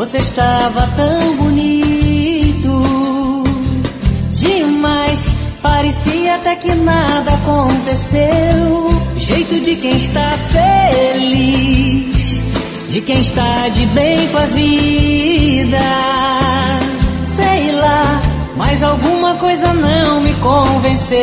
Você estava tão bonito demais, parecia até que nada aconteceu. Jeito de quem está feliz, de quem está de bem com a vida. Sei lá, mas alguma coisa não me convenceu.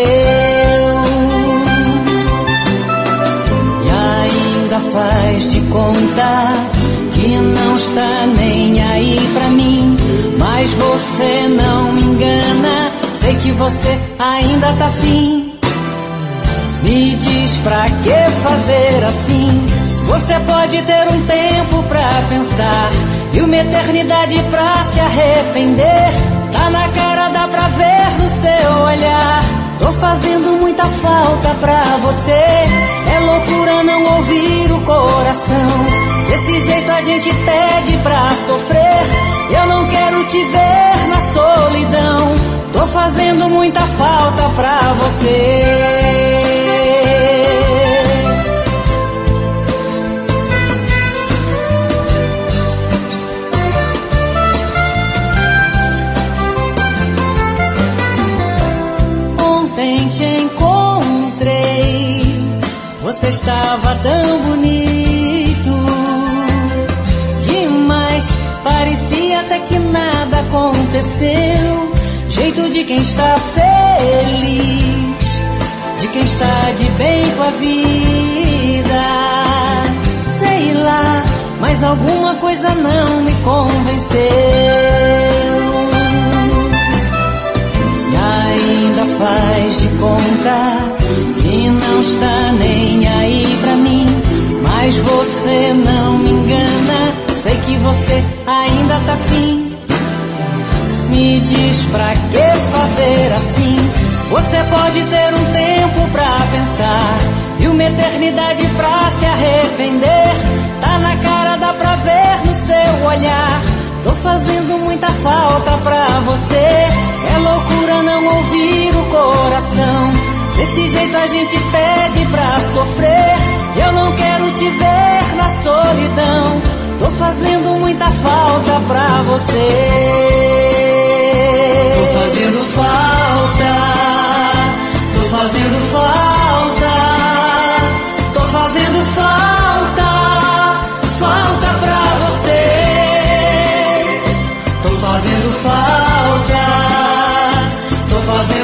E ainda faz de conta que não está nem aí pra mim, mas você não me engana, sei que você ainda tá afim. Me diz pra que fazer assim? Você pode ter um tempo pra pensar e uma eternidade pra se arrepender. Tá na cara, dá pra ver no teu olhar. Tô fazendo muita falta pra você. É loucura não ouvir o coração. Desse jeito a gente pede pra sofrer. Eu não quero te ver na solidão. Tô fazendo muita falta pra você. Ontem te encontrei, você estava tão bonito demais, parecia até que nada aconteceu. Jeito de quem está feliz, de quem está de bem com a vida. Sei lá, mas alguma coisa não me convenceu. E ainda faz de conta que não está nem aí pra mim, mas você não me engana, sei que você ainda tá afim. Me diz pra que fazer assim? Você pode ter um tempo pra pensar e uma eternidade pra se arrepender. Tá na cara, dá pra ver no seu olhar. Tô fazendo muita falta pra você. É loucura não ouvir o coração. Desse jeito a gente pede pra sofrer. Eu não quero te ver na solidão. Tô fazendo muita falta pra você. Tô fazendo falta, tô fazendo falta, tô fazendo falta, falta pra você. Tô fazendo falta, tô fazendo